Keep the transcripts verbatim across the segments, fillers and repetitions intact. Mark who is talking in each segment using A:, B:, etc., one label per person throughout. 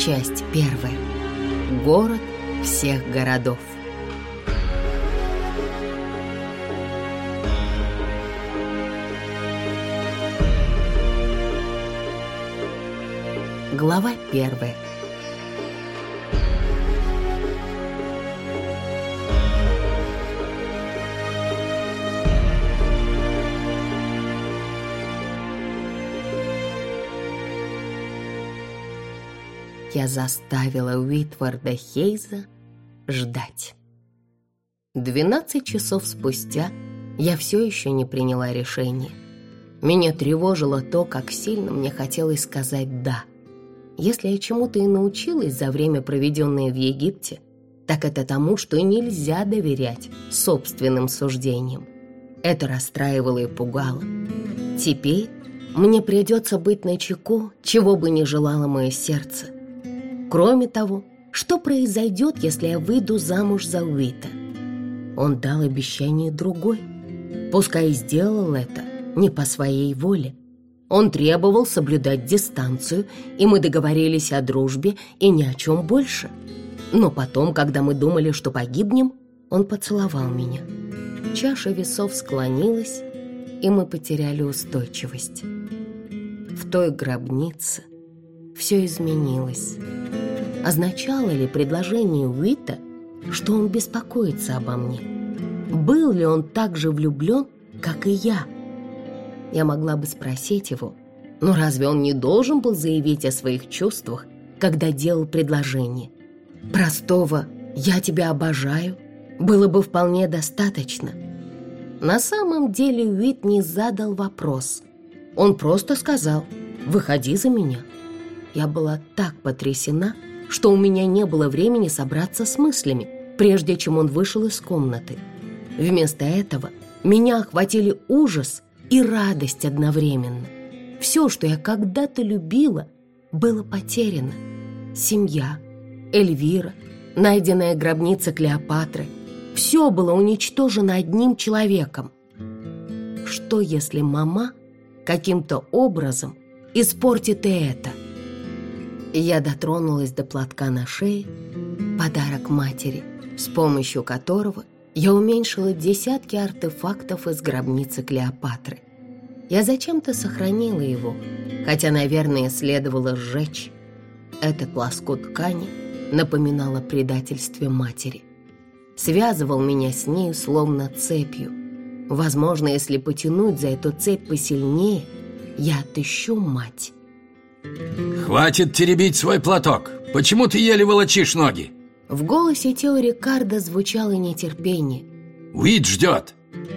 A: Часть первая. Город всех городов. Глава первая. Я заставила Уитварда Хейза ждать. Двенадцать часов спустя я все еще не приняла решение. Меня тревожило то, как сильно мне хотелось сказать «да». Если я чему-то и научилась за время, проведенное в Египте, так это тому, что нельзя доверять собственным суждениям. Это расстраивало и пугало. Теперь мне придется быть начеку, чего бы ни желало мое сердце. Кроме того, что произойдет, если я выйду замуж за Уита? Он дал обещание другой. Пускай и сделал это не по своей воле. Он требовал соблюдать дистанцию, и мы договорились о дружбе и ни о чем больше. Но потом, когда мы думали, что погибнем, он поцеловал меня. Чаша весов склонилась, и мы потеряли устойчивость. В той гробнице все изменилось. Означало ли предложение Уита, что он беспокоится обо мне? Был ли он так же влюблен, как и я? Я могла бы спросить его, но разве он не должен был заявить о своих чувствах, когда делал предложение? Простого «я тебя обожаю» было бы вполне достаточно. На самом деле Уит не задал вопрос. Он просто сказал «выходи за меня». Я была так потрясена, что у меня не было времени собраться с мыслями, прежде чем он вышел из комнаты. Вместо этого меня охватили ужас и радость одновременно. Все, что я когда-то любила, было потеряно. Семья, Эльвира, найденная гробница Клеопатры — все было уничтожено одним человеком. Что, если мама каким-то образом испортит и это? Я дотронулась до платка на шее, подарок матери, с помощью которого я уменьшила десятки артефактов из гробницы Клеопатры. Я зачем-то сохранила его, хотя, наверное, следовало сжечь. Этот лоскут ткани напоминал о предательстве матери. Связывал меня с нею словно цепью. Возможно, если потянуть за эту цепь посильнее, я отыщу мать.
B: «Хватит теребить свой платок! Почему ты еле волочишь ноги?»
A: В голосе Тео Рикардо звучало нетерпение.
B: «Уит ждет!»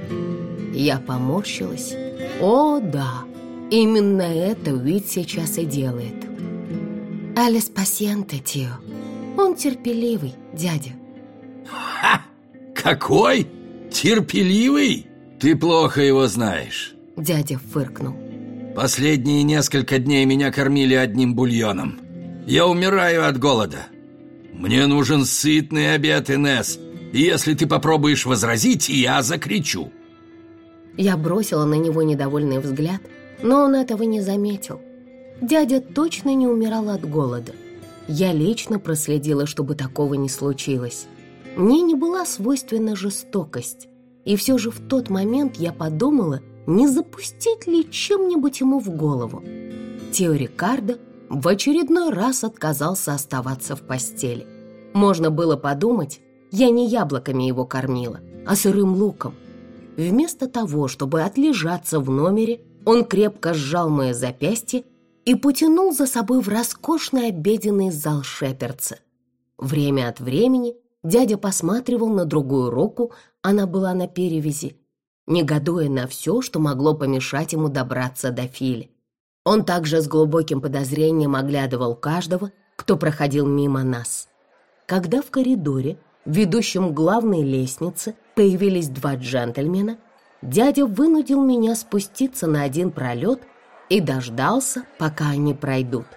A: Я поморщилась. О, да, именно это Уит сейчас и делает. «Алес пасьенте, Тео». Он терпеливый, дядя.
B: Ха! Какой? Терпеливый? Ты плохо его знаешь.
A: Дядя фыркнул.
B: Последние несколько дней меня кормили одним бульоном. Я умираю от голода. Мне нужен сытный обед, Инесс. И если ты попробуешь возразить, я закричу.
A: Я бросила на него недовольный взгляд, но он этого не заметил. Дядя точно не умирал от голода. Я лично проследила, чтобы такого не случилось. Мне не была свойственна жестокость. И все же в тот момент я подумала, не запустить ли чем-нибудь ему в голову. Тео Рикардо в очередной раз отказался оставаться в постели. Можно было подумать, я не яблоками его кормила, а сырым луком. Вместо того, чтобы отлежаться в номере, он крепко сжал мое запястье и потянул за собой в роскошный обеденный зал Шепердса. Время от времени дядя посматривал на другую руку, она была на перевязи, негодуя на все, что могло помешать ему добраться до Фили. Он также с глубоким подозрением оглядывал каждого, кто проходил мимо нас. Когда в коридоре, ведущем к главной лестнице, появились два джентльмена, дядя вынудил меня спуститься на один пролет и дождался, пока они пройдут.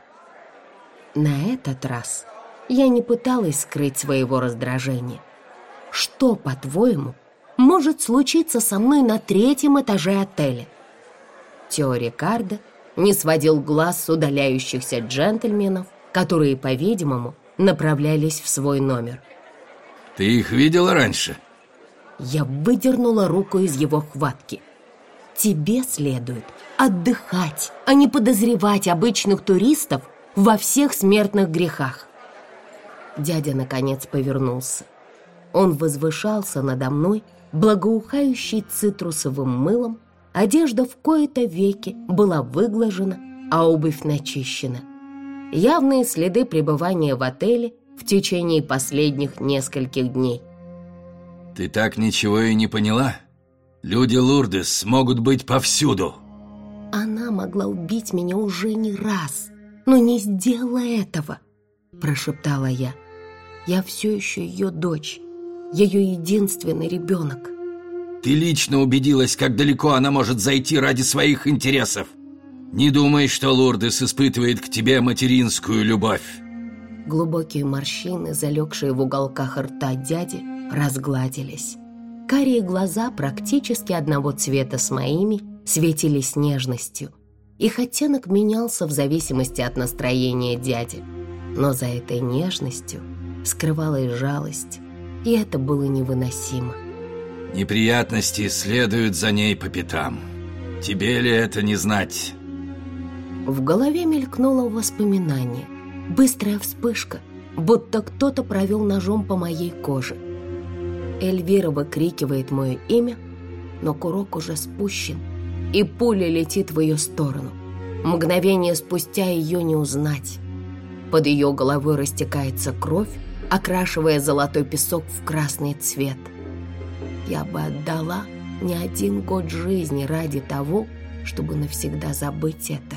A: На этот раз я не пыталась скрыть своего раздражения. Что, по-твоему, может случиться со мной на третьем этаже отеля? Тео Рикардо не сводил глаз с удаляющихся джентльменов которые, по-видимому, направлялись в свой номер.
B: Ты их видела раньше?
A: Я выдернула руку из его хватки. Тебе следует отдыхать, а не подозревать обычных туристов во всех смертных грехах. Дядя, наконец, повернулся. Он возвышался надо мной, благоухающий цитрусовым мылом, одежда в кои-то веки была выглажена, а обувь начищена. Явные следы пребывания в отеле в течение последних нескольких дней.
B: Ты так ничего и не поняла? Люди Лурдес могут быть повсюду.
A: Она могла убить меня уже не раз, но не сделала этого, прошептала я. Я все еще ее дочь, ее единственный ребенок.
B: Ты лично убедилась, как далеко она может зайти ради своих интересов. Не думай, что Лурдес испытывает к тебе материнскую любовь.
A: Глубокие морщины, залегшие в уголках рта дяди, разгладились. Карие глаза, практически одного цвета с моими, светились нежностью. Их оттенок менялся в зависимости от настроения дяди. Но за этой нежностью скрывалась жалость, и это было невыносимо.
B: Неприятности следуют за ней по пятам. Тебе ли это не знать?
A: В голове мелькнуло воспоминание. Быстрая вспышка, будто кто-то провел ножом по моей коже. Эльвира выкрикивает мое имя, но курок уже спущен, и пуля летит в ее сторону. Мгновение спустя ее не узнать. Под ее головой растекается кровь, окрашивая золотой песок в красный цвет. Я бы отдала не один год жизни ради того, чтобы навсегда забыть это.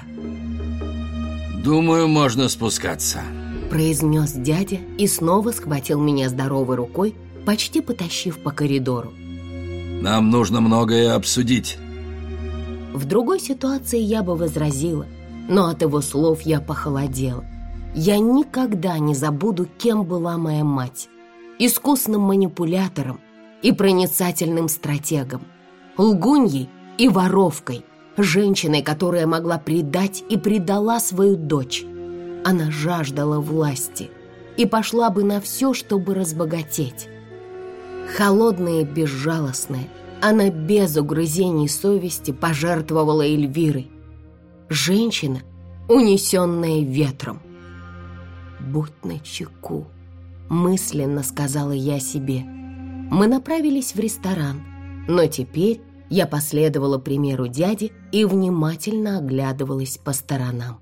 B: «Думаю, можно спускаться»,
A: — произнес дядя и снова схватил меня здоровой рукой, почти потащив по коридору.
B: «Нам нужно многое обсудить».
A: В другой ситуации я бы возразила, но от его слов я похолодела. Я никогда не забуду, кем была моя мать. Искусным манипулятором и проницательным стратегом, лгуньей и воровкой, женщиной, которая могла предать и предала свою дочь. Она жаждала власти и пошла бы на все, чтобы разбогатеть. Холодная и безжалостная, она без угрызений совести пожертвовала Эльвирой. Женщина, унесенная ветром. «Будь начеку», — мысленно сказала я себе. Мы направились в ресторан, но теперь я последовала примеру дяди и внимательно оглядывалась по сторонам.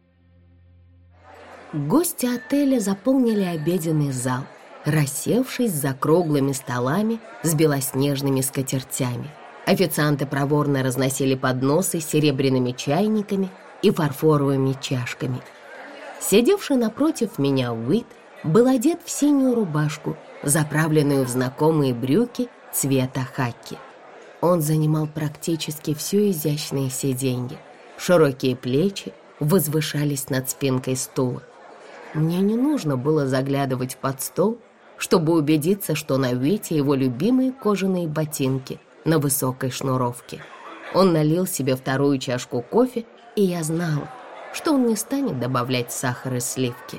A: Гости отеля заполнили обеденный зал, рассевшись за круглыми столами с белоснежными скатертями. Официанты проворно разносили подносы с серебряными чайниками и фарфоровыми чашками. Сидевший напротив меня Уит был одет в синюю рубашку, заправленную в знакомые брюки цвета хаки. Он занимал практически все изящное сиденье. Широкие плечи возвышались над спинкой стула. Мне не нужно было заглядывать под стол, чтобы убедиться, что на Уите его любимые кожаные ботинки на высокой шнуровке. Он налил себе вторую чашку кофе, и я знала, что он не станет добавлять сахар и сливки.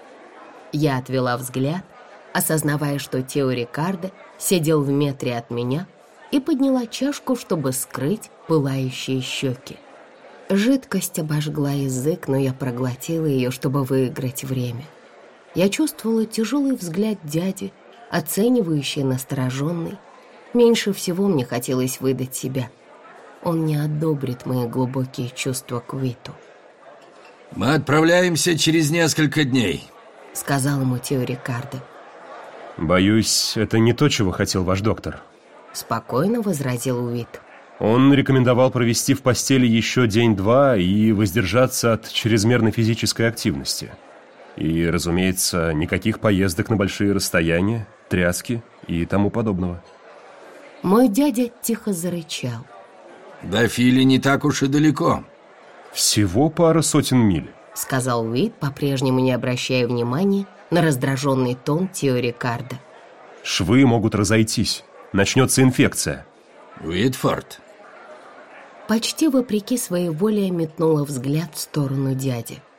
A: Я отвела взгляд, осознавая, что Тео Рикардо сидел в метре от меня, и подняла чашку, чтобы скрыть пылающие щеки. Жидкость обожгла язык, но я проглотила ее, чтобы выиграть время. Я чувствовала тяжелый взгляд дяди, оценивающий, настороженный. Меньше всего мне хотелось выдать себя. Он не одобрит мои глубокие чувства к Уиту.
B: «Мы отправляемся через несколько дней», —
A: сказал ему Тео Рикардо.
C: «Боюсь, это не то, чего хотел ваш доктор»,
A: — спокойно возразил Уит.
C: «Он рекомендовал провести в постели еще день-два и воздержаться от чрезмерной физической активности. И, разумеется, никаких поездок на большие расстояния, тряски и тому подобного».
A: Мой дядя тихо зарычал.
B: «До Фили не так уж и далеко».
C: «Всего пара сотен миль»,
A: — сказал Уит, по-прежнему не обращая внимания на раздраженный тон Тео Рикардо.
C: «Швы могут разойтись. Начнется инфекция».
B: «Уитфорд».
A: Почти вопреки своей воле я метнула взгляд в сторону дяди.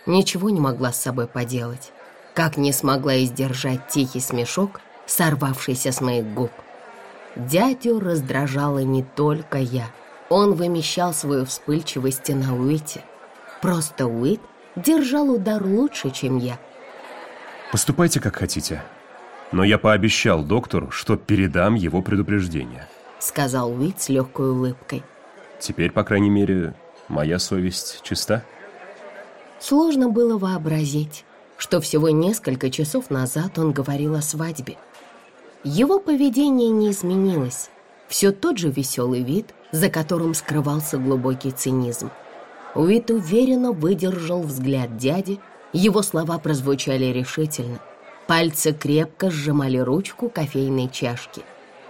A: Ничего не могла с собой поделать, как не смогла и сдержать тихий смешок, сорвавшийся с моих губ. Дядю раздражала не только я. Он вымещал свою вспыльчивость на Уите. Просто Уит держал удар лучше, чем я.
C: Поступайте, как хотите. Но я пообещал доктору, что передам его предупреждение,
A: сказал Уит с легкой улыбкой.
C: Теперь, по крайней мере, моя совесть чиста.
A: Сложно было вообразить, что всего несколько часов назад он говорил о свадьбе. Его поведение не изменилось. Все тот же веселый вид, за которым скрывался глубокий цинизм. Уит уверенно выдержал взгляд дяди, его слова прозвучали решительно. Пальцы крепко сжимали ручку кофейной чашки.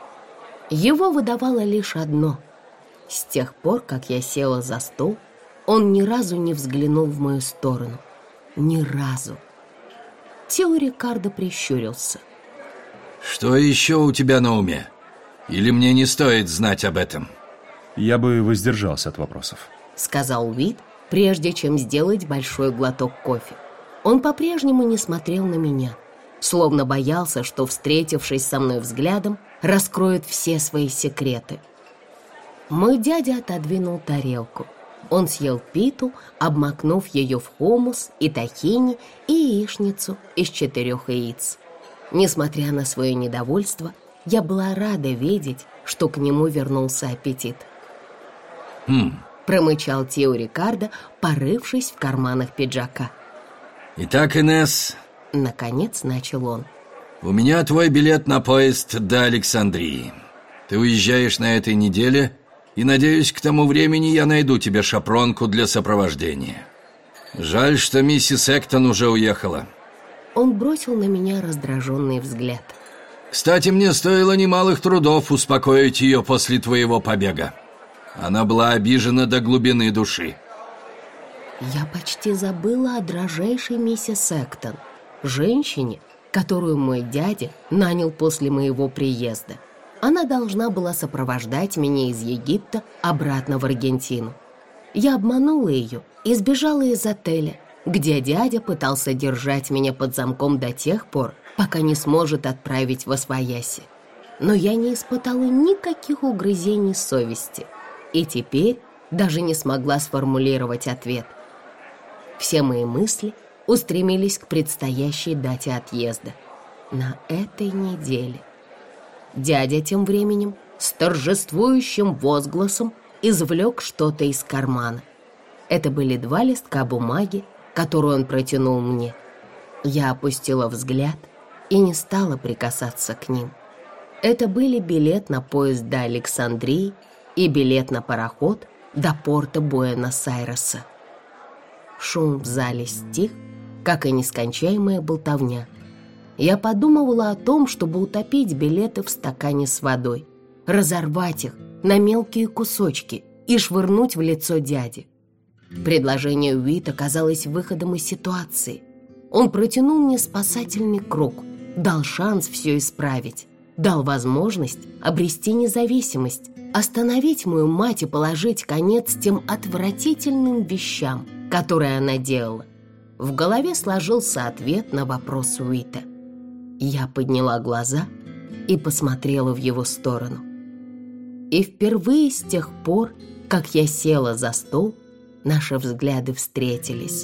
A: Его выдавало лишь одно. С тех пор, как я села за стол, он ни разу не взглянул в мою сторону. Ни разу. Тео Рикардо прищурился.
B: Что еще у тебя на уме? Или мне не стоит знать об этом?
C: Я бы воздержался от вопросов,
A: сказал Уит, прежде чем сделать большой глоток кофе. Он по-прежнему не смотрел на меня, словно боялся, что, встретившись со мной взглядом, раскроет все свои секреты. Мой дядя отодвинул тарелку. Он съел питу, обмакнув ее в хумус и тахини и яичницу из четырех яиц. Несмотря на свое недовольство, я была рада видеть, что к нему вернулся аппетит.
B: «Хм»,
A: — промычал Тео Рикардо, порывшись в карманах пиджака.
B: «Итак, Инесс...»
A: — наконец начал он.
B: «У меня твой билет на поезд до Александрии. Ты уезжаешь на этой неделе, и, надеюсь, к тому времени я найду тебе шапронку для сопровождения. Жаль, что миссис Эктон уже уехала».
A: Он бросил на меня раздраженный взгляд.
B: «Кстати, мне стоило немалых трудов успокоить ее после твоего побега. Она была обижена до глубины души».
A: Я почти забыла о дрожайшей миссис Эктон, женщине, которую мой дядя нанял после моего приезда. Она должна была сопровождать меня из Египта обратно в Аргентину. Я обманула ее и сбежала из отеля, где дядя пытался держать меня под замком до тех пор, пока не сможет отправить восвояси. Но я не испытала никаких угрызений совести и теперь даже не смогла сформулировать ответ. Все мои мысли устремились к предстоящей дате отъезда. На этой неделе. Дядя тем временем с торжествующим возгласом извлек что-то из кармана. Это были два листка бумаги, которую он протянул мне. Я опустила взгляд и не стала прикасаться к ним. Это были билет на поезд до Александрии и билет на пароход до порта Буэнос-Айреса. Шум в зале стих, как и нескончаемая болтовня. Я подумывала о том, чтобы утопить билеты в стакане с водой, разорвать их на мелкие кусочки и швырнуть в лицо дяди. Предложение Уита казалось выходом из ситуации. Он протянул мне спасательный круг, дал шанс все исправить, дал возможность обрести независимость, остановить мою мать и положить конец тем отвратительным вещам, которые она делала. В голове сложился ответ на вопрос Уита. Я подняла глаза и посмотрела в его сторону. И впервые с тех пор, как я села за стол, наши взгляды встретились.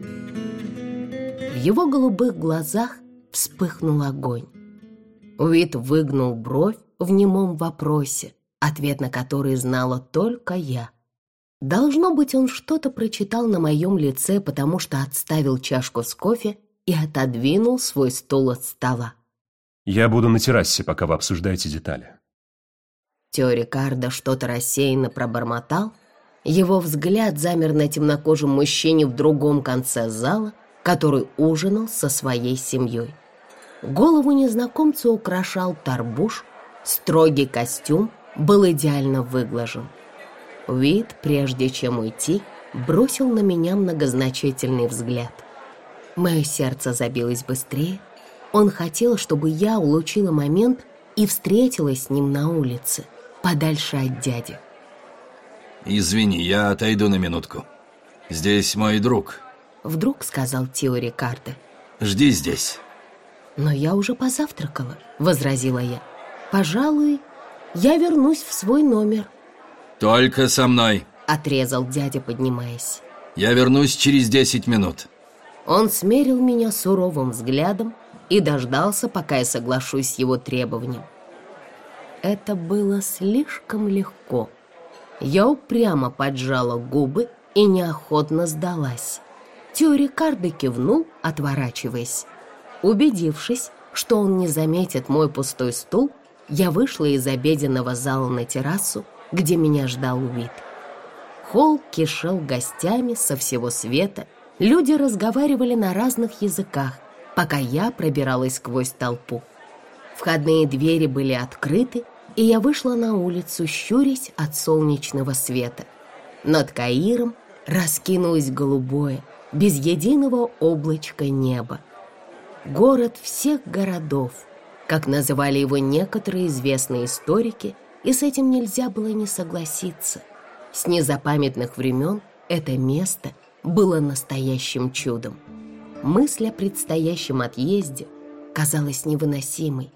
A: В его голубых глазах вспыхнул огонь. Уит выгнул бровь в немом вопросе, ответ на который знала только я. Должно быть, он что-то прочитал на моем лице, потому что отставил чашку с кофе и отодвинул свой стул от стола.
C: Я буду на террасе, пока вы обсуждаете детали.
A: Тео Рикардо что-то рассеянно пробормотал. Его взгляд замер на темнокожем мужчине в другом конце зала, который ужинал со своей семьей. Голову незнакомца украшал тарбуш, строгий костюм был идеально выглажен. Уит, прежде чем уйти, бросил на меня многозначительный взгляд. Мое сердце забилось быстрее. Он хотел, чтобы я улучила момент и встретилась с ним на улице, подальше от дяди.
B: «Извини, я отойду на минутку. Здесь мой друг».
A: Вдруг сказал Тио Рикардо.
B: Жди здесь.
A: Но я уже позавтракала, возразила я. Пожалуй, я вернусь в свой номер.
B: Только со мной,
A: отрезал дядя, поднимаясь.
B: Я вернусь через десять минут.
A: Он смерил меня суровым взглядом и дождался, пока я соглашусь с его требованием. Это было слишком легко. Я упрямо поджала губы и неохотно сдалась. Тио Рикардо кивнул, отворачиваясь. Убедившись, что он не заметит мой пустой стул, я вышла из обеденного зала на террасу, где меня ждал Уит. Холл кишел гостями со всего света. Люди разговаривали на разных языках, пока я пробиралась сквозь толпу. Входные двери были открыты, и я вышла на улицу, щурясь от солнечного света. Над Каиром раскинулось голубое, без единого облачка неба. Город всех городов, как называли его некоторые известные историки, и с этим нельзя было не согласиться. С незапамятных времен это место было настоящим чудом. Мысль о предстоящем отъезде казалась невыносимой.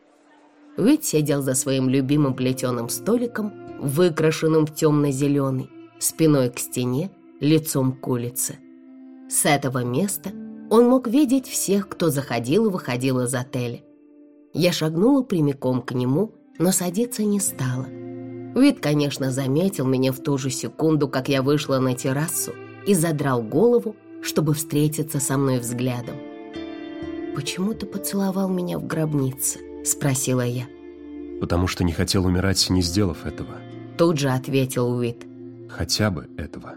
A: Уит сидел за своим любимым плетеным столиком, выкрашенным в темно-зеленый, спиной к стене, лицом к улице. С этого места он мог видеть всех, кто заходил и выходил из отеля. Я шагнула прямиком к нему, но садиться не стала. Уит, конечно, заметил меня в ту же секунду, как я вышла на террасу, и задрал голову, чтобы встретиться со мной взглядом. «Почему ты поцеловал меня в гробнице?» — спросила я.
C: «Потому что не хотел умирать, не сделав этого».
A: Тут же ответил Уит.
C: «Хотя бы этого».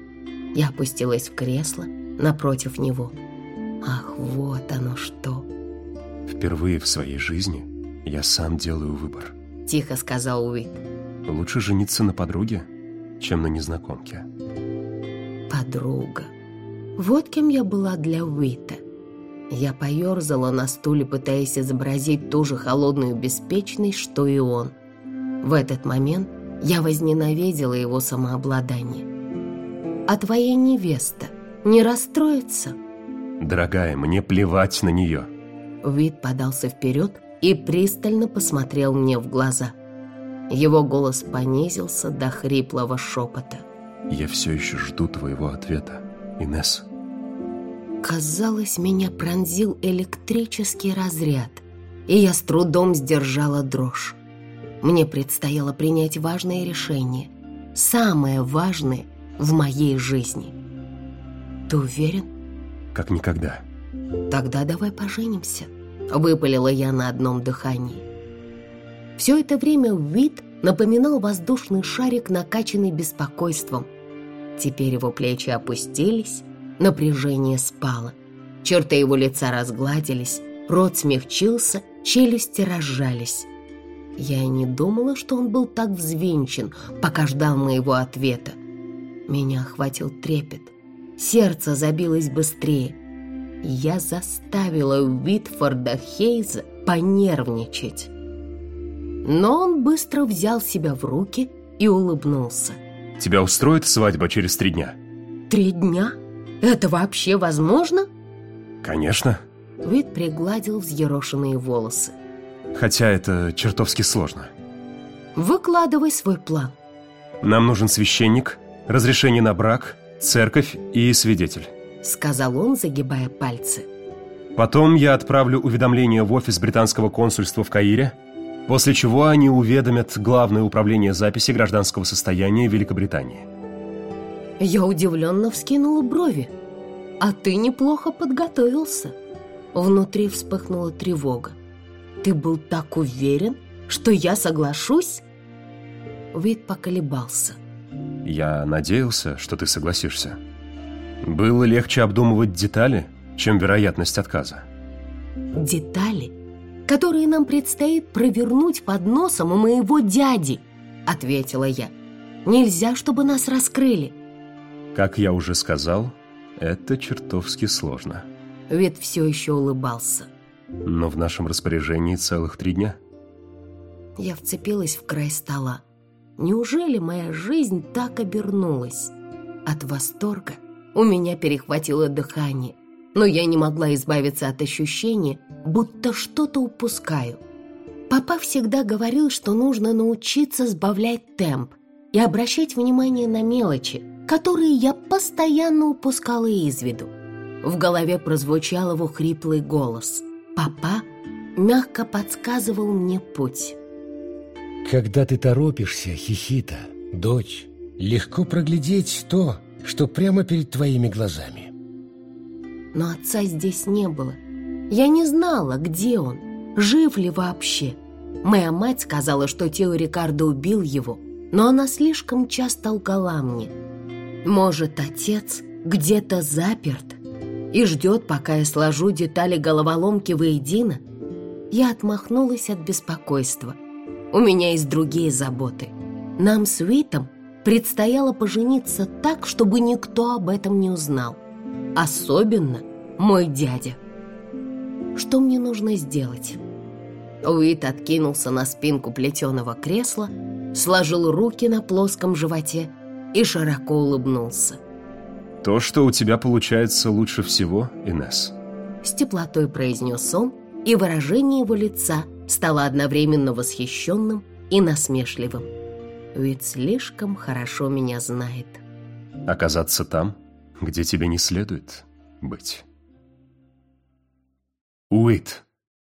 A: Я опустилась в кресло напротив него. Ах, вот оно что.
C: «Впервые в своей жизни я сам делаю выбор»,
A: — тихо сказал Уит.
C: «Лучше жениться на подруге, чем на незнакомке».
A: Подруга. Вот кем я была для Уита. Я поерзала на стуле, пытаясь изобразить ту же холодную беспечность, что и он. В этот момент я возненавидела его самообладание. «А твоя невеста не расстроится?»
C: «Дорогая, мне плевать на нее».
A: Уит подался вперед и пристально посмотрел мне в глаза. Его голос понизился до хриплого шепота.
C: «Я все еще жду твоего ответа, Инесс».
A: Казалось, меня пронзил электрический разряд, и я с трудом сдержала дрожь. Мне предстояло принять важное решение, самое важное в моей жизни. Ты уверен?
C: Как никогда.
A: Тогда давай поженимся, выпалила я на одном дыхании. Все это время Уит напоминал воздушный шарик, накачанный беспокойством. Теперь его плечи опустились, напряжение спало. Черты его лица разгладились, рот смягчился, челюсти разжались. Я и не думала, что он был так взвинчен, пока ждал моего ответа. Меня охватил трепет, сердце забилось быстрее. Я заставила Уитфорда Хейза понервничать. Но он быстро взял себя в руки и улыбнулся.
C: «Тебя устроит свадьба через три дня?»
A: «Три дня? Это вообще возможно?»
C: «Конечно».
A: Уит пригладил взъерошенные волосы.
C: «Хотя это чертовски сложно».
A: «Выкладывай свой план».
C: «Нам нужен священник, разрешение на брак, церковь и свидетель»,
A: — сказал он, загибая пальцы.
C: «Потом я отправлю уведомление в офис британского консульства в Каире, после чего они уведомят Главное управление записи гражданского состояния Великобритании».
A: Я удивленно вскинула брови. «А ты неплохо подготовился». Внутри вспыхнула тревога. «Ты был так уверен, что я соглашусь?» Уит поколебался.
C: «Я надеялся, что ты согласишься. Было легче обдумывать детали, чем вероятность отказа».
A: «Детали, которые нам предстоит провернуть под носом у моего дяди», — ответила я. «Нельзя, чтобы нас раскрыли».
C: Как я уже сказал, это чертовски сложно.
A: Уит все еще улыбался.
C: Но в нашем распоряжении целых три дня.
A: Я вцепилась в край стола. Неужели моя жизнь так обернулась? От восторга У меня перехватило дыхание, но я не могла избавиться от ощущения, будто что-то упускаю. Папа всегда говорил, что нужно научиться сбавлять темп и обращать внимание на мелочи, которые я постоянно упускала из виду. В голове прозвучал его хриплый голос. Папа мягко подсказывал мне путь.
D: Когда ты торопишься, Хихита, дочь, легко проглядеть то, что прямо перед твоими глазами.
A: Но отца здесь не было. Я не знала, где он, жив ли вообще. Моя мать сказала, что Тео Рикардо убил его, но она слишком часто лгала мне. Может, отец где-то заперт и ждет, пока я сложу детали головоломки воедино? Я отмахнулась от беспокойства. У меня есть другие заботы. Нам с Уитом предстояло пожениться так, чтобы никто об этом не узнал. Особенно мой дядя. Что мне нужно сделать? Уит откинулся на спинку плетеного кресла, сложил руки на плоском животе и широко улыбнулся.
C: То, что у тебя получается лучше всего, Инесс.
A: С теплотой произнес он, и выражение его лица стало одновременно восхищенным и насмешливым. Ведь слишком хорошо меня знает.
C: Оказаться там, где тебе не следует быть. Уит.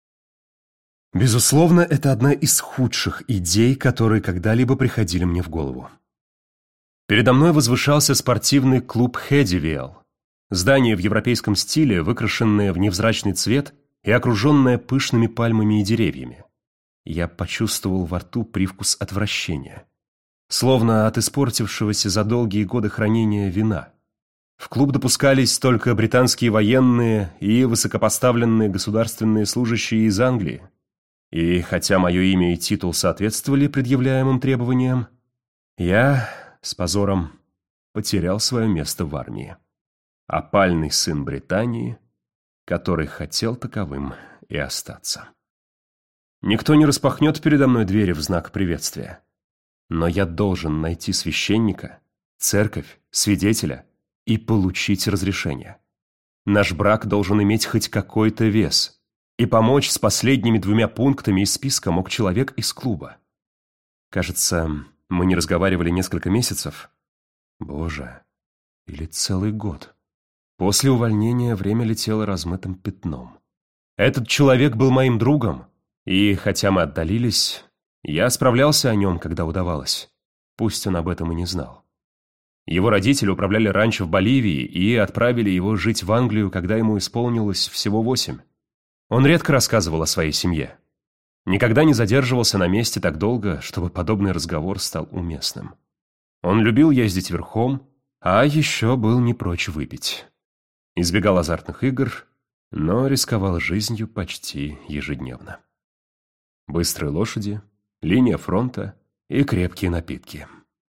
C: Безусловно, это одна из худших идей, которые когда-либо приходили мне в голову. Передо мной возвышался спортивный клуб Хэдивиэл. Здание в европейском стиле, выкрашенное в невзрачный цвет и окруженное пышными пальмами и деревьями. Я почувствовал во рту привкус отвращения. Словно от испортившегося за долгие годы хранения вина. В клуб допускались только британские военные и высокопоставленные государственные служащие из Англии. И хотя мое имя и титул соответствовали предъявляемым требованиям, я с позором потерял свое место в армии. Опальный сын Британии, который хотел таковым и остаться. Никто не распахнет передо мной двери в знак приветствия. Но я должен найти священника, церковь, свидетеля и получить разрешение. Наш брак должен иметь хоть какой-то вес. И помочь с последними двумя пунктами из списка мог человек из клуба. Кажется, мы не разговаривали несколько месяцев. Боже, или целый год. После увольнения время летело размытым пятном. Этот человек был моим другом, и хотя мы отдалились, я справлялся о нем, когда удавалось. Пусть он об этом и не знал. Его родители управляли ранчо в Боливии и отправили его жить в Англию, когда ему исполнилось всего восемь. Он редко рассказывал о своей семье. Никогда не задерживался на месте так долго, чтобы подобный разговор стал уместным. Он любил ездить верхом, а еще был не прочь выпить. Избегал азартных игр, но рисковал жизнью почти ежедневно. Быстрые лошади, линия фронта и крепкие напитки.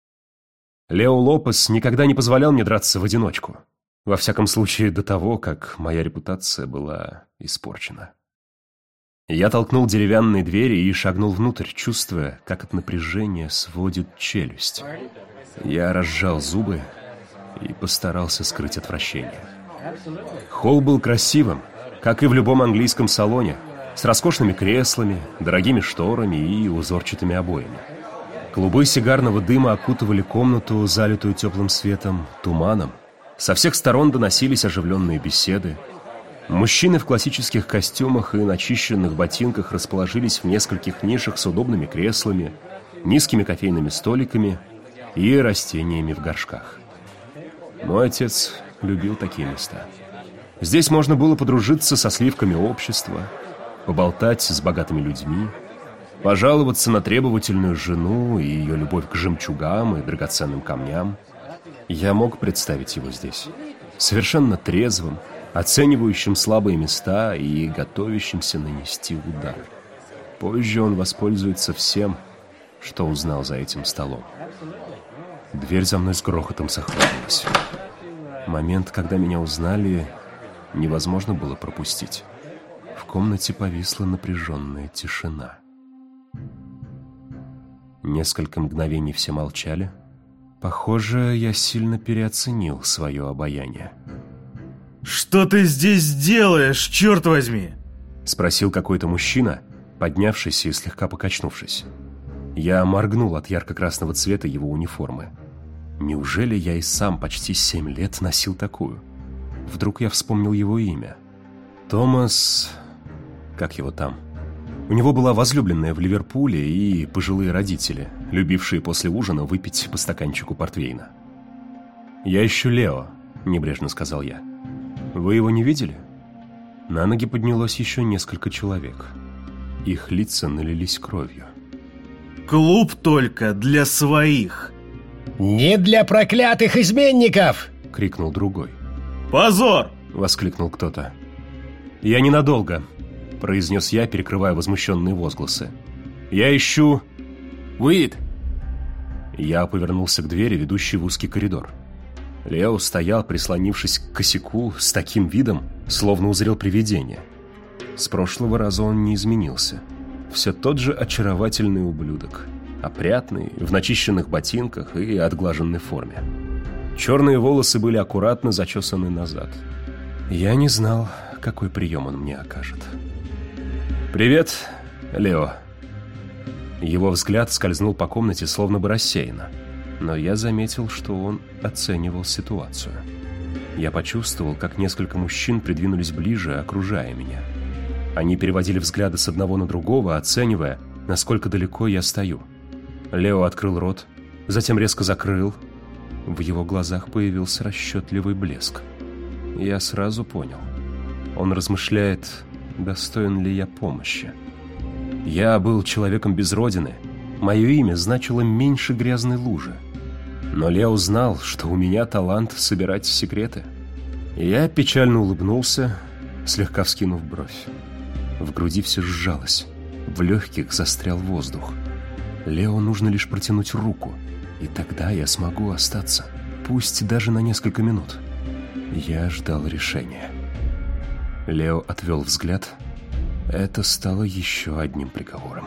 C: Лео Лопес никогда не позволял мне драться в одиночку. Во всяком случае, до того, как моя репутация была испорчена. Я толкнул деревянные двери и шагнул внутрь, чувствуя, как от напряжения сводит челюсть. Я разжал зубы и постарался скрыть отвращение. Холл был красивым, как и в любом английском салоне, с роскошными креслами, дорогими шторами и узорчатыми обоями. Клубы сигарного дыма окутывали комнату, залитую теплым светом, туманом. Со всех сторон доносились оживленные беседы. Мужчины в классических костюмах и начищенных ботинках расположились в нескольких нишах с удобными креслами, низкими кофейными столиками и растениями в горшках. Мой отец любил такие места. Здесь можно было подружиться со сливками общества, поболтать с богатыми людьми, пожаловаться на требовательную жену и ее любовь к жемчугам и драгоценным камням. Я мог представить его здесь, совершенно трезвым, оценивающим слабые места и готовящимся нанести удар. Позже он воспользуется всем, что узнал за этим столом. Дверь за мной с грохотом захлопнулась. Момент, когда меня узнали, невозможно было пропустить. В комнате повисла напряженная тишина. Несколько мгновений все молчали, Похоже, я сильно переоценил свое обаяние.
E: «Что ты здесь делаешь, черт возьми?»
C: — спросил какой-то мужчина, поднявшись и слегка покачнувшись. Я моргнул от ярко-красного цвета его униформы. Неужели я и сам почти семь лет носил такую? Вдруг я вспомнил его имя. Томас... Как его там? У него была возлюбленная в Ливерпуле и пожилые родители, любившие после ужина выпить по стаканчику портвейна. «Я ищу Лео», — небрежно сказал я. «Вы его не видели?» На ноги поднялось еще несколько человек. Их лица налились кровью.
E: «Клуб только для своих!»
D: «Не для проклятых изменников!» —
C: крикнул другой.
E: «Позор!»
C: — воскликнул кто-то. «Я ненадолго», — произнес я, перекрывая возмущенные возгласы. «Я ищу...»
F: «Уит!»
C: Я повернулся к двери, ведущей в узкий коридор. Лео стоял, прислонившись к косяку, с таким видом, словно узрел привидение. С прошлого раза он не изменился. Все тот же очаровательный ублюдок. Опрятный, в начищенных ботинках и отглаженной форме. Черные волосы были аккуратно зачесаны назад. Я не знал, какой прием он мне окажет. «Привет, Лео». Его взгляд скользнул по комнате, словно бы рассеянно. Но я заметил, что он оценивал ситуацию. Я почувствовал, как несколько мужчин придвинулись ближе, окружая меня. Они переводили взгляды с одного на другого, оценивая, насколько далеко я стою. Лео открыл рот, затем резко закрыл. В его глазах появился расчетливый блеск. Я сразу понял. Он размышляет, достоин ли я помощи. Я был человеком без родины. Мое имя значило меньше грязной лужи. Но Лео знал, что у меня талант собирать секреты. Я печально улыбнулся, слегка вскинув бровь. В груди все сжалось. В легких застрял воздух. Лео нужно лишь протянуть руку, и тогда я смогу остаться, пусть даже на несколько минут. Я ждал решения. Лео отвел взгляд. Это стало еще одним приговором.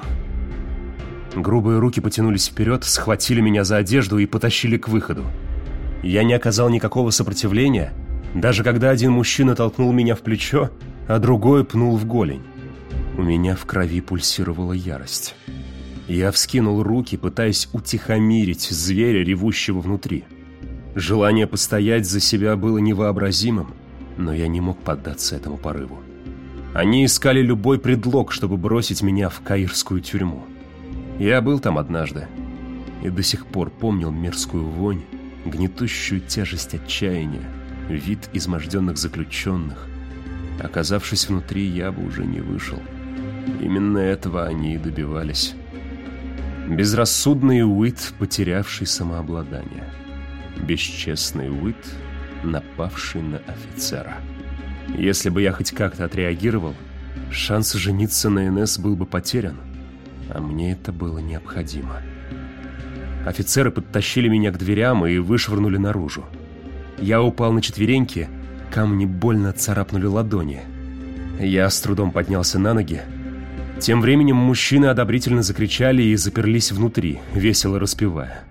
C: Грубые руки потянулись вперед, схватили меня за одежду и потащили к выходу. Я не оказал никакого сопротивления, даже когда один мужчина толкнул меня в плечо, а другой пнул в голень. У меня в крови пульсировала ярость. Я вскинул руки, пытаясь утихомирить зверя, ревущего внутри. Желание постоять за себя было невообразимым, но я не мог поддаться этому порыву. Они искали любой предлог, чтобы бросить меня в каирскую тюрьму. Я был там однажды и до сих пор помнил мерзкую вонь, гнетущую тяжесть отчаяния, вид изможденных заключенных. Оказавшись внутри, я бы уже не вышел. Именно этого они и добивались. Безрассудный Уит, потерявший самообладание. Бесчестный Уит, напавший на офицера. Если бы я хоть как-то отреагировал, шанс жениться на Инесс был бы потерян, а мне это было необходимо. Офицеры подтащили меня к дверям и вышвырнули наружу. Я упал на четвереньки, камни больно царапнули ладони. Я с трудом поднялся на ноги. Тем временем мужчины одобрительно закричали и заперлись внутри, весело распевая.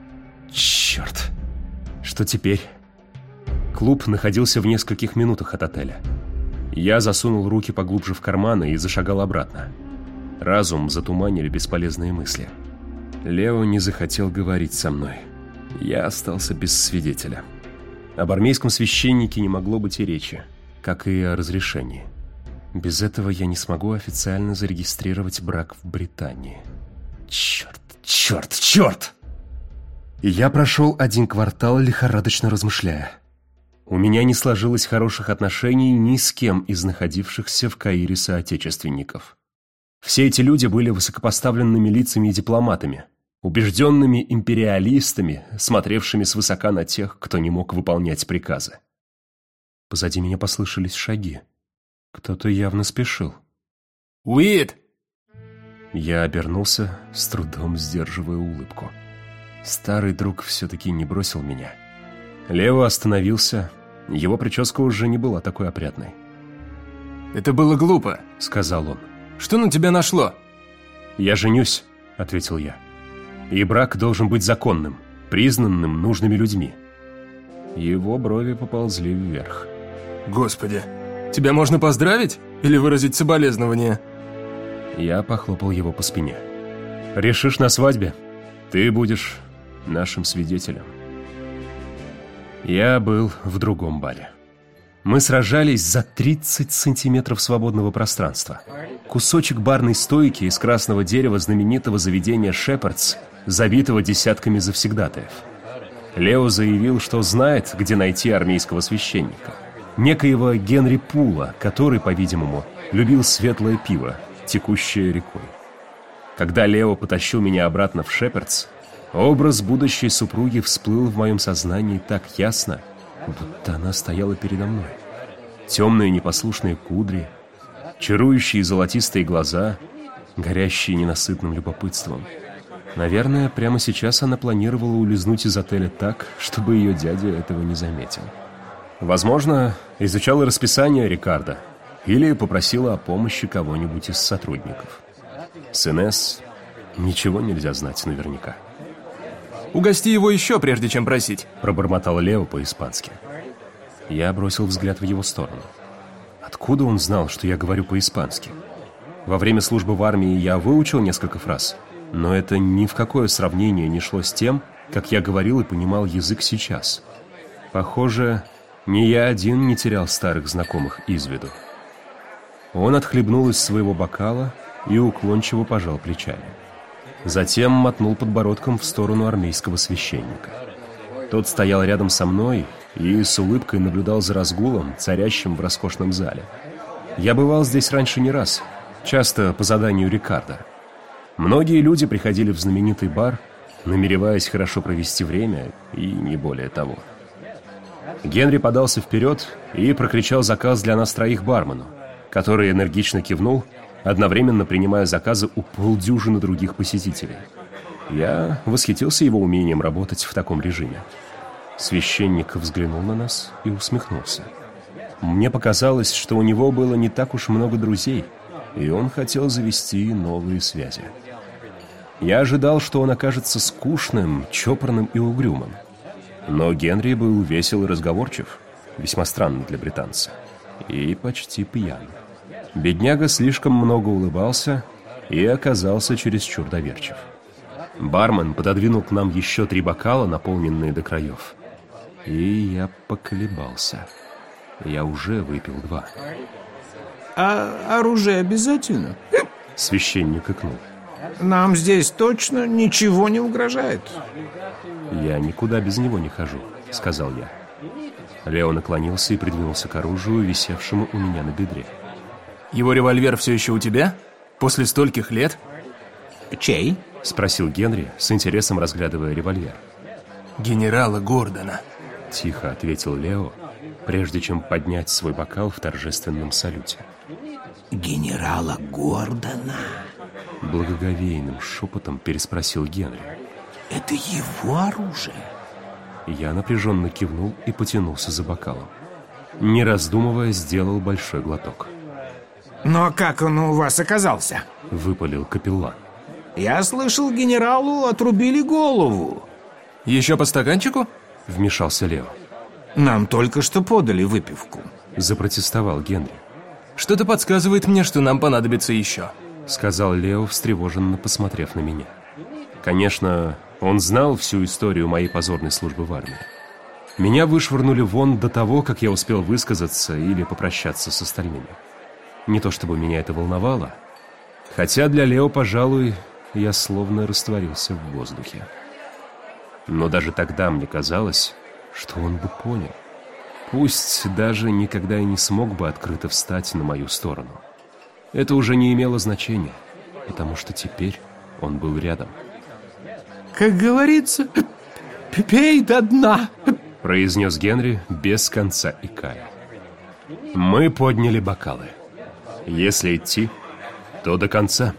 C: Черт! Что теперь? Клуб находился в нескольких минутах от отеля. Я засунул руки поглубже в карманы и зашагал обратно. Разум затуманили бесполезные мысли. Лео не захотел говорить со мной. Я остался без свидетеля. Об армейском священнике не могло быть и речи, как и о разрешении. Без этого я не смогу официально зарегистрировать брак в Британии. Черт, черт, черт! И я прошел один квартал, лихорадочно размышляя. У меня не сложилось хороших отношений ни с кем из находившихся в Каире соотечественников. Все эти люди были высокопоставленными лицами и дипломатами, убежденными империалистами, смотревшими свысока на тех, кто не мог выполнять приказы. Позади меня послышались шаги. Кто-то явно спешил.
F: «Уит!»
C: Я обернулся, с трудом сдерживая улыбку. Старый друг все-таки не бросил меня. Лео остановился. Его прическа уже не была такой опрятной.
F: «Это было глупо»,
C: — сказал он.
F: «Что на тебя нашло?»
C: «Я женюсь», — ответил я. «И брак должен быть законным. признанным нужными людьми. Его брови поползли вверх.
F: Господи, тебя можно поздравить или выразить соболезнования?
C: Я похлопал его по спине. Решишь на свадьбе, ты будешь нашим свидетелем. Я был в другом баре. Мы сражались за тридцать сантиметров свободного пространства. Кусочек барной стойки из красного дерева знаменитого заведения «Шепардс», забитого десятками завсегдатаев. Лео заявил, что знает, где найти армейского священника. Некоего Генри Пула, который, по-видимому, любил светлое пиво, текущее рекой. Когда Лео потащил меня обратно в «Шепардс», образ будущей супруги всплыл в моем сознании так ясно, будто она стояла передо мной. Темные непослушные кудри, чарующие золотистые глаза, горящие ненасытным любопытством. Наверное, прямо сейчас она планировала улизнуть из отеля так, чтобы ее дядя этого не заметил. Возможно, изучала расписание Рикардо или попросила о помощи кого-нибудь из сотрудников. С Инесс ничего нельзя знать наверняка.
F: Угости его еще, прежде чем просить.
C: Пробормотал Лео по-испански. Я бросил взгляд в его сторону. Откуда он знал, что я говорю по-испански? Во время службы в армии я выучил несколько фраз, но это ни в какое сравнение не шло с тем, как я говорил и понимал язык сейчас. Похоже, ни я один не терял старых знакомых из виду. Он отхлебнул из своего бокала и уклончиво пожал плечами. Затем мотнул подбородком в сторону армейского священника. Тот стоял рядом со мной и с улыбкой наблюдал за разгулом, царящим в роскошном зале. Я бывал здесь раньше не раз, часто по заданию Рикардо. Многие люди приходили в знаменитый бар, намереваясь хорошо провести время, и не более того. Генри подался вперед и прокричал заказ для нас троих бармену, который энергично кивнул, одновременно принимая заказы у полдюжины других посетителей. Я восхитился его умением работать в таком режиме. Священник взглянул на нас и усмехнулся. Мне показалось, что у него было не так уж много друзей, и он хотел завести новые связи. Я ожидал, что он окажется скучным, чопорным и угрюмым. Но Генри был весел и разговорчив, весьма странно для британца, и почти пьян. Бедняга слишком много улыбался и оказался чересчур доверчив. Бармен пододвинул к нам еще три бокала, наполненные до краев. И я поколебался. Я уже выпил два.
G: А оружие обязательно?
C: Священник икнул.
G: Нам здесь точно ничего не угрожает.
C: Я никуда без него не хожу, сказал я. Лео наклонился и придвинулся к оружию, висевшему у меня на бедре.
F: Его револьвер все еще у тебя? После стольких лет?
G: Чей?
C: Спросил Генри, с интересом разглядывая револьвер.
F: Генерала Гордона.
C: Тихо ответил Лео, прежде чем поднять свой бокал в торжественном салюте.
G: Генерала Гордона?
C: Благоговейным шепотом переспросил Генри.
G: Это его оружие?
C: Я напряженно кивнул и потянулся за бокалом. Не раздумывая, сделал большой глоток.
G: Но как он у вас оказался?
C: Выпалил капеллан.
G: Я слышал, генералу отрубили голову.
F: Еще по стаканчику?
C: Вмешался Лео.
G: Нам только что подали выпивку.
C: Запротестовал Генри.
F: Что-то подсказывает мне, что нам понадобится еще.
C: Сказал Лео, встревоженно посмотрев на меня. Конечно, он знал всю историю моей позорной службы в армии. Меня вышвырнули вон до того, как я успел высказаться или попрощаться с остальными. Не то чтобы меня это волновало, хотя для Лео, пожалуй, я словно растворился в воздухе. Но даже тогда мне казалось, что он бы понял. Пусть даже никогда и не смог бы открыто встать на мою сторону. Это уже не имело значения, потому что теперь он был рядом.
G: Как говорится, пей до дна,
C: произнес Генри без конца икая. Мы подняли бокалы. Если идти, то до конца.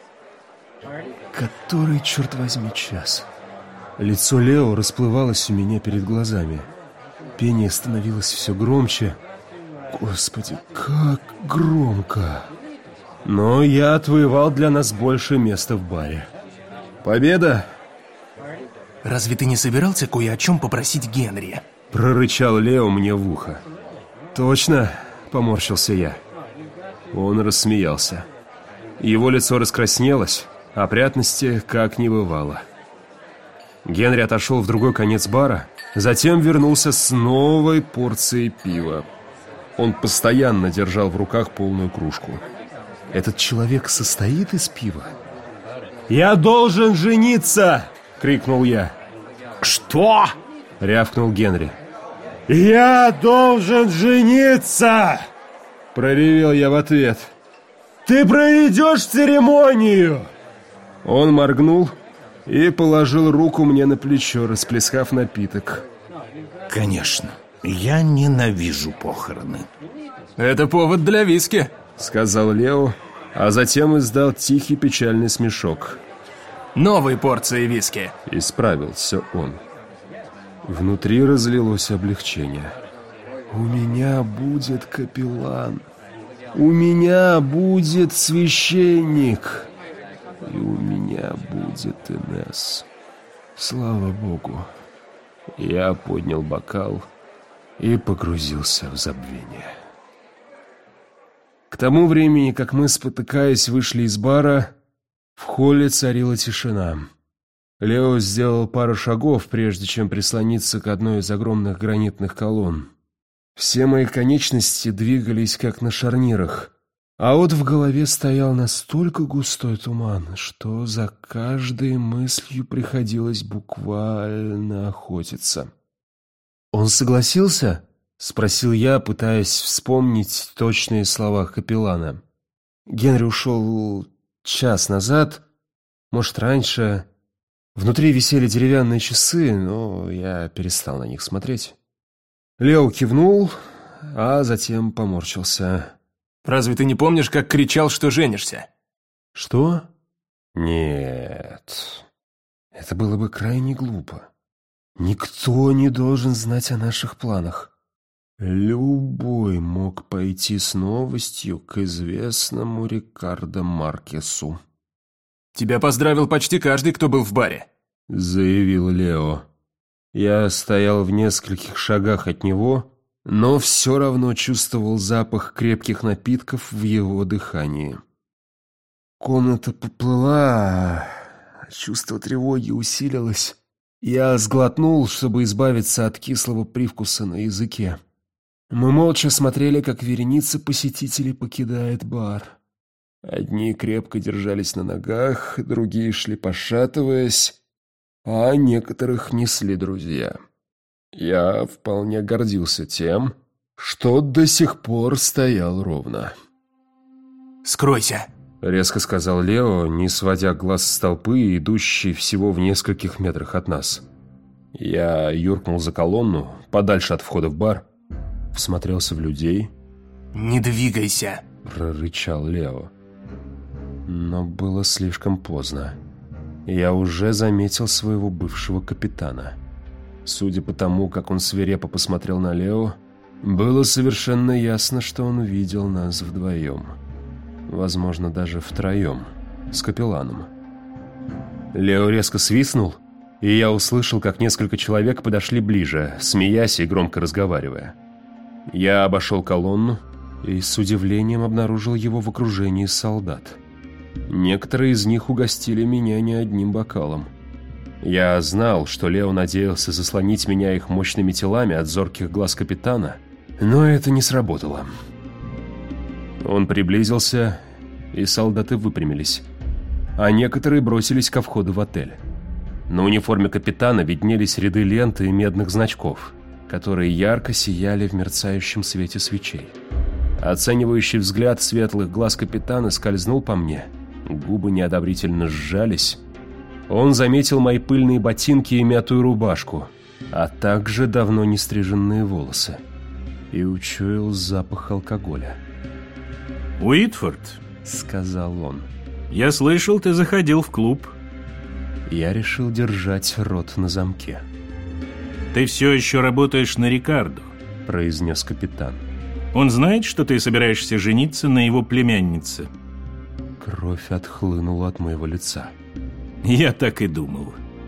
C: Который, черт возьми, час? Лицо Лео расплывалось у меня перед глазами. Пение становилось все громче. Господи, как громко! Но я отвоевал для нас больше места в баре. Победа
F: Разве ты не собирался кое о чем попросить Генри?
C: Прорычал Лео мне в ухо. Точно, поморщился я. Он рассмеялся. Его лицо раскраснелось, опрятности как не бывало. Генри отошел в другой конец бара, затем вернулся с новой порцией пива. Он постоянно держал в руках полную кружку. Этот человек состоит из пива? «Я должен жениться!» — крикнул я.
G: «Что?»
C: — рявкнул Генри.
E: «Я должен жениться!»
C: — проревел я в ответ.
E: «Ты проведешь церемонию!»
C: Он моргнул и положил руку мне на плечо, расплескав напиток.
G: «Конечно, я ненавижу похороны».
F: Это повод для виски,
C: сказал Лео, а затем издал тихий печальный смешок.
F: Новой порции виски.
C: Исправился он. Внутри разлилось облегчение. У меня будет капеллан. У меня будет священник. И у меня будет Инесс. Слава Богу. Я поднял бокал и погрузился в забвение. К тому времени, как мы, спотыкаясь, вышли из бара, в холле царила тишина. Лео сделал пару шагов, прежде чем прислониться к одной из огромных гранитных колонн. Все мои конечности двигались, как на шарнирах, а вот в голове стоял настолько густой туман, что за каждой мыслью приходилось буквально охотиться. «Он согласился?» — спросил я, пытаясь вспомнить точные слова капеллана. Генри ушел час назад, может, раньше. Внутри висели деревянные часы, но я перестал на них смотреть. Лео кивнул, а затем поморщился.
F: Разве ты не помнишь, как кричал, что женишься?
C: Что? Нет. Это было бы крайне глупо. Никто не должен знать о наших планах. Любой мог пойти с новостью к известному Рикардо Маркесу.
F: Тебя поздравил почти каждый, кто был в баре,
C: заявил Лео. Я стоял в нескольких шагах от него, но все равно чувствовал запах крепких напитков в его дыхании. Комната поплыла, чувство тревоги усилилось. Я сглотнул, чтобы избавиться от кислого привкуса на языке. Мы молча смотрели, как вереница посетителей покидает бар. Одни крепко держались на ногах, другие шли пошатываясь, а некоторых несли друзья. Я вполне гордился тем, что до сих пор стоял ровно.
F: «Скройся!» —
C: резко сказал Лео, не сводя глаз с толпы, идущей всего в нескольких метрах от нас. Я юркнул за колонну, подальше от входа в бар, всмотрелся в людей.
F: «Не двигайся!»
C: — прорычал Лео. Но было слишком поздно. Я уже заметил своего бывшего капитана. Судя по тому, как он свирепо посмотрел на Лео, было совершенно ясно, что он видел нас вдвоем. Возможно, даже втроем, с капелланом. Лео резко свистнул, и я услышал, как несколько человек подошли ближе, смеясь и громко разговаривая. Я обошел колонну и с удивлением обнаружил его в окружении солдат. Некоторые из них угостили меня не одним бокалом. Я знал, что Лео надеялся заслонить меня их мощными телами от зорких глаз капитана, но это не сработало. Он приблизился, и солдаты выпрямились, а некоторые бросились ко входу в отель. На униформе капитана виднелись ряды лент и медных значков, которые ярко сияли в мерцающем свете свечей. Оценивающий взгляд светлых глаз капитана скользнул по мне, губы неодобрительно сжались. Он заметил мои пыльные ботинки и мятую рубашку, а также давно не стриженные волосы, и учуял запах алкоголя.
H: «Уитфорд»,
C: — сказал он,
H: — «я слышал, ты заходил в клуб».
C: Я решил держать рот на замке.
H: «Ты все еще работаешь на Рикардо»,
C: — произнес капитан.
H: «Он знает, что ты собираешься жениться на его племяннице?»
C: Кровь отхлынула от моего лица.
H: «Я так и думал.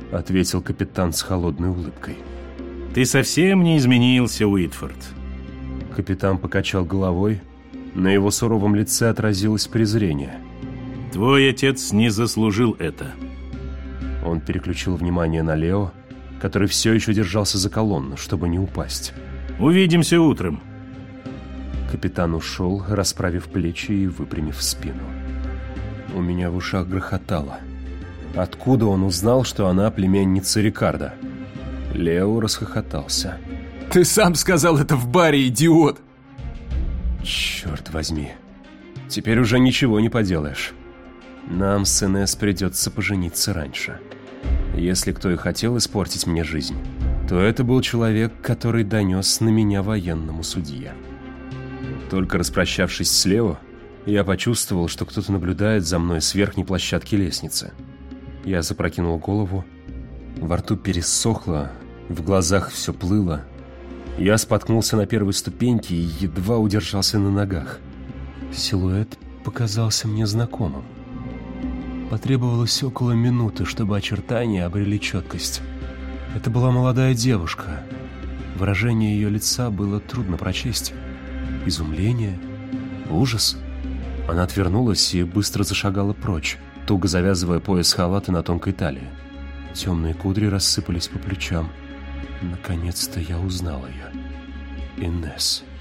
C: — ответил капитан с холодной улыбкой.
H: Ты совсем не изменился, Уитфорд.
C: Капитан покачал головой. На его суровом лице отразилось презрение.
H: Твой отец не заслужил это.
C: Он переключил внимание на Лео, который все еще держался за колонну, чтобы не упасть.
H: Увидимся утром.
C: Капитан ушел, расправив плечи и выпрямив спину. У меня в ушах грохотало. Откуда он узнал, что она племянница Рикардо? Лео расхохотался.
F: Ты сам сказал это в баре, идиот!
C: Черт возьми. Теперь уже ничего не поделаешь. Нам с Инесс придется пожениться раньше. Если кто и хотел испортить мне жизнь, то это был человек, который донес на меня военному судье. Только распрощавшись с Лео, я почувствовал, что кто-то наблюдает за мной с верхней площадки лестницы. Я запрокинул голову, во рту пересохло, в глазах все плыло. Я споткнулся на первой ступеньке и едва удержался на ногах. Силуэт показался мне знакомым. Потребовалось около минуты, чтобы очертания обрели четкость. Это была молодая девушка. Выражение ее лица было трудно прочесть. Изумление? Ужас? Она отвернулась и быстро зашагала прочь, туго завязывая пояс халата на тонкой талии. Темные кудри рассыпались по плечам. Наконец-то я узнал ее. Инесс.